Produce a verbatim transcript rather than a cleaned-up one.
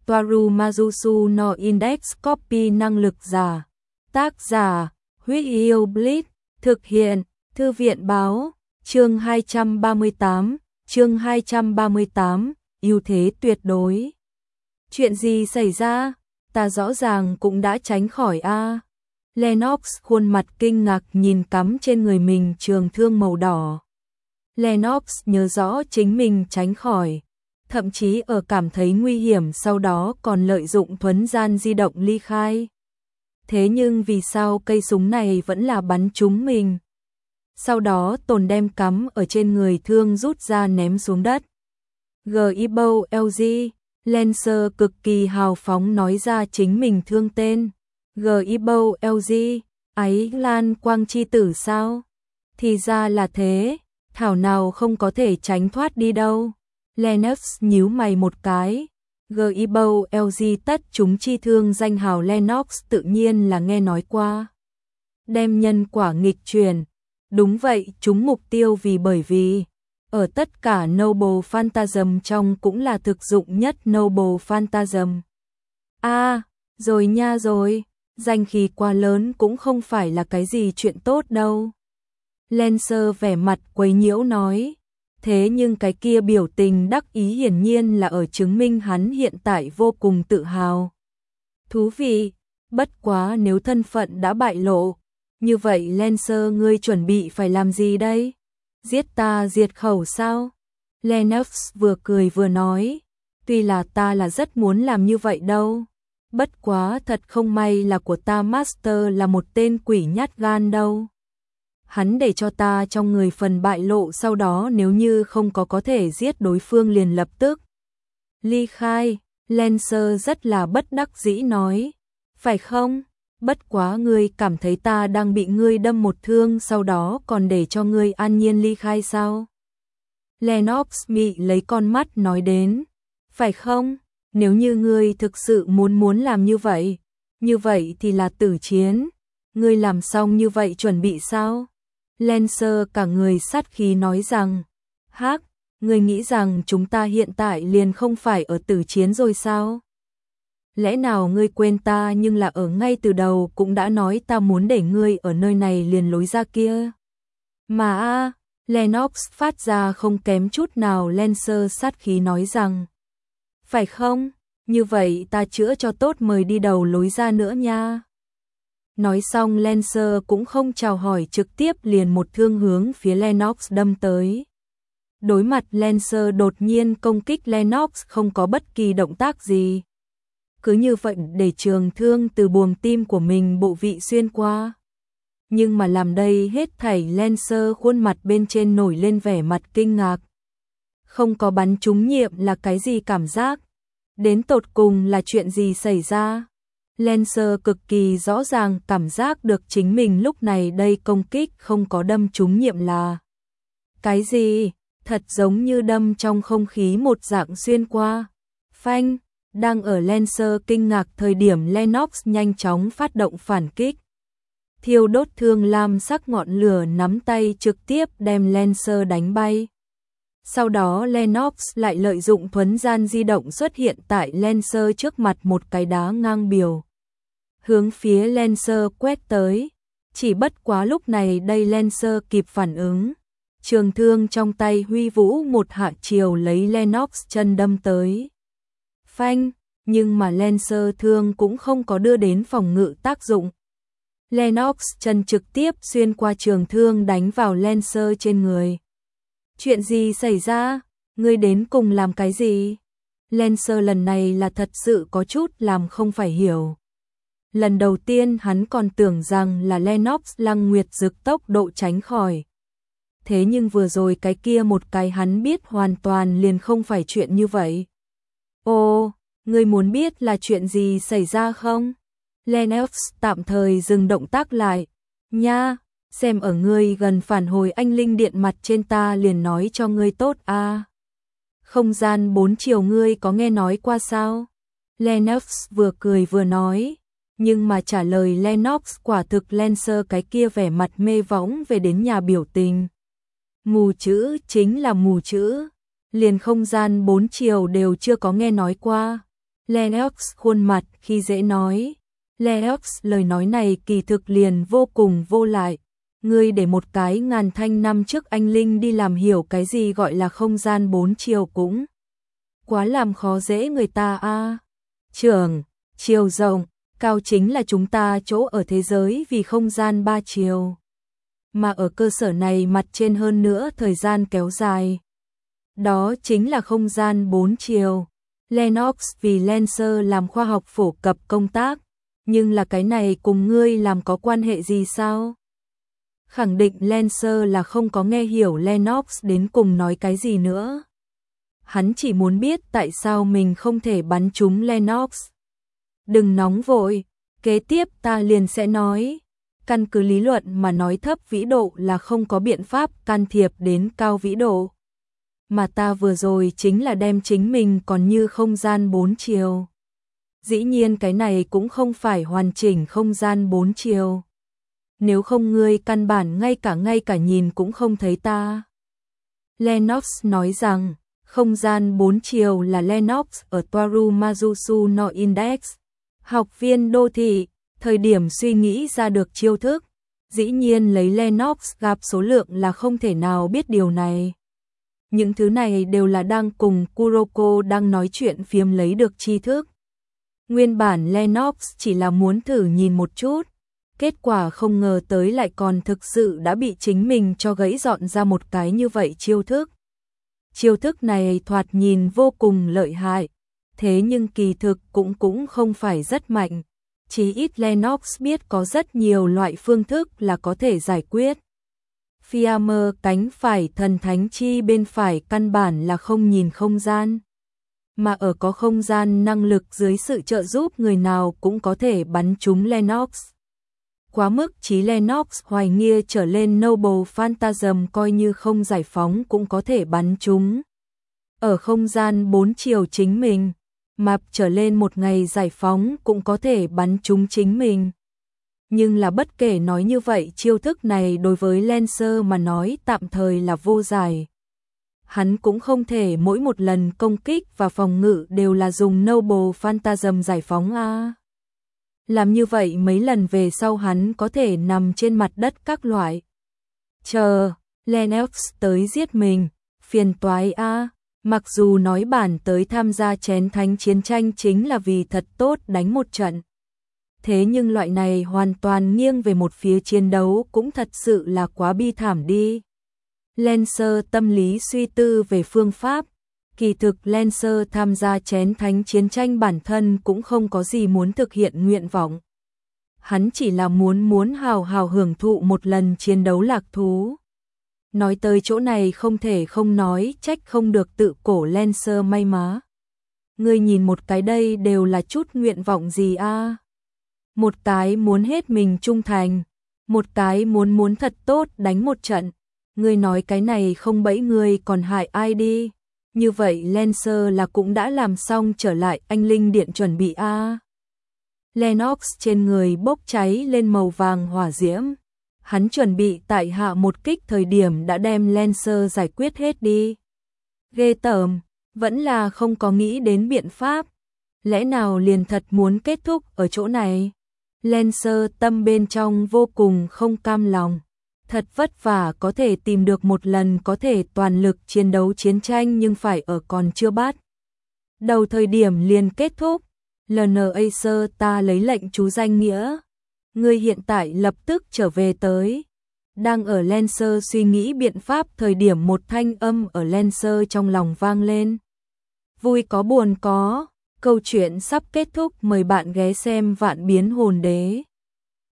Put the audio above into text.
Toaru Majusu no Index Copy năng lực giả. Tác giả, Huyết Yêu Blitz, thực hiện, Thư viện báo, chương hai trăm ba mươi tám, chương hai trăm ba mươi tám, ưu thế tuyệt đối. Chuyện gì xảy ra? Ta rõ ràng cũng đã tránh khỏi a. Lennox khuôn mặt kinh ngạc nhìn cắm trên người mình trường thương màu đỏ. Lennox nhớ rõ chính mình tránh khỏi, thậm chí ở cảm thấy nguy hiểm sau đó còn lợi dụng thuấn gian di động ly khai. Thế nhưng vì sao cây súng này vẫn là bắn trúng mình? Sau đó Tồn đem cắm ở trên người thương rút ra ném xuống đất. Gibo lờ giê, Lancer cực kỳ hào phóng nói ra chính mình thương tên. Gibo lờ giê, ấy Lan Quang chi tử sao? Thì ra là thế, thảo nào không có thể tránh thoát đi đâu. Lennox nhíu mày một cái. Gibo lờ giê tất chúng chi thương danh hào Lennox tự nhiên là nghe nói qua. Đem nhân quả nghịch chuyển. Đúng vậy, chúng mục tiêu vì bởi vì ở tất cả Noble Phantasm trong cũng là thực dụng nhất Noble Phantasm. A, à, rồi nha rồi, danh khí quá lớn cũng không phải là cái gì chuyện tốt đâu. Lancer vẻ mặt quấy nhiễu nói, thế nhưng cái kia biểu tình đắc ý hiển nhiên là ở chứng minh hắn hiện tại vô cùng tự hào. Thú vị, bất quá nếu thân phận đã bại lộ, như vậy Lancer ngươi chuẩn bị phải làm gì đây? Giết ta diệt khẩu sao? Lennox vừa cười vừa nói, tuy là ta là rất muốn làm như vậy đâu. Bất quá thật không may là của ta Master là một tên quỷ nhát gan đâu. Hắn để cho ta trong người phần bại lộ sau đó nếu như không có có thể giết đối phương liền lập tức ly khai. Lancer rất là bất đắc dĩ nói, phải không? Bất quá ngươi cảm thấy ta đang bị ngươi đâm một thương sau đó còn để cho ngươi an nhiên ly khai sao? Lennox mị lấy con mắt nói đến, phải không? Nếu như ngươi thực sự muốn muốn làm như vậy, như vậy thì là tử chiến. Ngươi làm xong như vậy chuẩn bị sao? Lancer cả người sát khí nói rằng, hắc, ngươi nghĩ rằng chúng ta hiện tại liền không phải ở tử chiến rồi sao? Lẽ nào ngươi quên ta nhưng là ở ngay từ đầu cũng đã nói ta muốn để ngươi ở nơi này liền lối ra kia. Mà a, Lennox phát ra không kém chút nào Lancer sát khí nói rằng, phải không? Như vậy ta chữa cho tốt mời đi đầu lối ra nữa nha. Nói xong Lancer cũng không chào hỏi trực tiếp liền một thương hướng phía Lennox đâm tới. Đối mặt Lancer đột nhiên công kích Lennox không có bất kỳ động tác gì. Cứ như vậy để trường thương từ buồng tim của mình bộ vị xuyên qua. Nhưng mà làm đây hết thảy Lancer khuôn mặt bên trên nổi lên vẻ mặt kinh ngạc. Không có bắn trúng nhiệm là cái gì cảm giác? Đến tột cùng là chuyện gì xảy ra? Lancer cực kỳ rõ ràng cảm giác được chính mình lúc này đây công kích không có đâm trúng nhiệm là cái gì? Thật giống như đâm trong không khí một dạng xuyên qua. Phanh! Đang ở Lancer kinh ngạc thời điểm Lennox nhanh chóng phát động phản kích. Thiêu đốt thương lam sắc ngọn lửa nắm tay trực tiếp đem Lancer đánh bay. Sau đó Lennox lại lợi dụng thuấn gian di động xuất hiện tại Lancer trước mặt một cái đá ngang biểu. Hướng phía Lancer quét tới. Chỉ bất quá lúc này đây Lancer kịp phản ứng. Trường thương trong tay huy vũ một hạ chiều lấy Lennox chân đâm tới. Phanh, nhưng mà Lancer thương cũng không có đưa đến phòng ngự tác dụng. Lennox chân trực tiếp xuyên qua trường thương đánh vào Lancer trên người. Chuyện gì xảy ra? Ngươi đến cùng làm cái gì? Lancer lần này là thật sự có chút làm không phải hiểu. Lần đầu tiên hắn còn tưởng rằng là Lennox Lăng Nguyệt Dực tốc độ tránh khỏi. Thế nhưng vừa rồi cái kia một cái hắn biết hoàn toàn liền không phải chuyện như vậy. Ồ, ngươi muốn biết là chuyện gì xảy ra không? Lennox tạm thời dừng động tác lại. Nha, xem ở ngươi gần phản hồi anh linh điện mặt trên ta liền nói cho ngươi tốt a. À. Không gian bốn chiều ngươi có nghe nói qua sao? Lennox vừa cười vừa nói. Nhưng mà trả lời Lennox quả thực Lancer cái kia vẻ mặt mê võng về đến nhà biểu tình. Mù chữ chính là mù chữ. Liền không gian bốn chiều đều chưa có nghe nói qua. Lennox khuôn mặt khi dễ nói. Lennox lời nói này kỳ thực liền vô cùng vô lại. Ngươi để một cái ngàn thanh năm trước anh Linh đi làm hiểu cái gì gọi là không gian bốn chiều cũng quá làm khó dễ người ta a. À. Trường, chiều rộng, cao chính là chúng ta chỗ ở thế giới vì không gian ba chiều. Mà ở cơ sở này mặt trên hơn nữa thời gian kéo dài. Đó chính là không gian bốn chiều. Lennox vì Lancer làm khoa học phổ cập công tác, nhưng là cái này cùng ngươi làm có quan hệ gì sao? Khẳng định Lancer là không có nghe hiểu Lennox đến cùng nói cái gì nữa. Hắn chỉ muốn biết tại sao mình không thể bắn trúng Lennox. Đừng nóng vội, kế tiếp ta liền sẽ nói. Căn cứ lý luận mà nói thấp vĩ độ là không có biện pháp can thiệp đến cao vĩ độ. Mà ta vừa rồi chính là đem chính mình còn như không gian bốn chiều. Dĩ nhiên cái này cũng không phải hoàn chỉnh không gian bốn chiều. Nếu không ngươi căn bản ngay cả ngay cả nhìn cũng không thấy ta. Lennox nói rằng, không gian bốn chiều là Lennox ở Toaru Mazusu no Index. Học viên đô thị, thời điểm suy nghĩ ra được chiêu thức. Dĩ nhiên lấy Lennox gặp số lượng là không thể nào biết điều này. Những thứ này đều là đang cùng Kuroko đang nói chuyện phiếm lấy được tri thức. Nguyên bản Lennox chỉ là muốn thử nhìn một chút. Kết quả không ngờ tới lại còn thực sự đã bị chính mình cho gãy dọn ra một cái như vậy chiêu thức. Chiêu thức này thoạt nhìn vô cùng lợi hại. Thế nhưng kỳ thực cũng cũng không phải rất mạnh. Chỉ ít Lennox biết có rất nhiều loại phương thức là có thể giải quyết. Fiamer cánh phải thần thánh chi bên phải căn bản là không nhìn không gian. Mà ở có không gian năng lực dưới sự trợ giúp người nào cũng có thể bắn trúng Lennox. Quá mức chí Lennox hoài nghi trở lên Noble Phantasm coi như không giải phóng cũng có thể bắn trúng. Ở không gian bốn chiều chính mình, map trở lên một ngày giải phóng cũng có thể bắn trúng chính mình. Nhưng là bất kể nói như vậy chiêu thức này đối với Lancer mà nói tạm thời là vô giải. Hắn cũng không thể mỗi một lần công kích và phòng ngự đều là dùng Noble Phantasm giải phóng a. Làm như vậy mấy lần về sau hắn có thể nằm trên mặt đất các loại. Chờ, Lennox tới giết mình, phiền toái a. Mặc dù nói bản tới tham gia chén thánh chiến tranh chính là vì thật tốt đánh một trận. Thế nhưng loại này hoàn toàn nghiêng về một phía chiến đấu cũng thật sự là quá bi thảm đi. Lancer tâm lý suy tư về phương pháp. Kỳ thực Lancer tham gia chén thánh chiến tranh bản thân cũng không có gì muốn thực hiện nguyện vọng. Hắn chỉ là muốn muốn hào hào hưởng thụ một lần chiến đấu lạc thú. Nói tới chỗ này không thể không nói trách không được tự cổ Lancer may má. Ngươi nhìn một cái đây đều là chút nguyện vọng gì a? Một cái muốn hết mình trung thành, một cái muốn muốn thật tốt đánh một trận. Ngươi nói cái này không bẫy ngươi còn hại ai đi. Như vậy Lancer là cũng đã làm xong trở lại anh linh điện chuẩn bị a. Lennox trên người bốc cháy lên màu vàng hỏa diễm. Hắn chuẩn bị tại hạ một kích thời điểm đã đem Lancer giải quyết hết đi. Ghê tởm, vẫn là không có nghĩ đến biện pháp. Lẽ nào liền thật muốn kết thúc ở chỗ này? Lancer tâm bên trong vô cùng không cam lòng. Thật vất vả có thể tìm được một lần có thể toàn lực chiến đấu chiến tranh nhưng phải ở còn chưa bắt. Đầu thời điểm liền kết thúc. lờ en Acer ta lấy lệnh chú danh nghĩa. Ngươi hiện tại lập tức trở về tới. Đang ở Lancer suy nghĩ biện pháp thời điểm một thanh âm ở Lancer trong lòng vang lên. Vui có buồn có. Câu chuyện sắp kết thúc mời bạn ghé xem Vạn Biến Hồn Đế.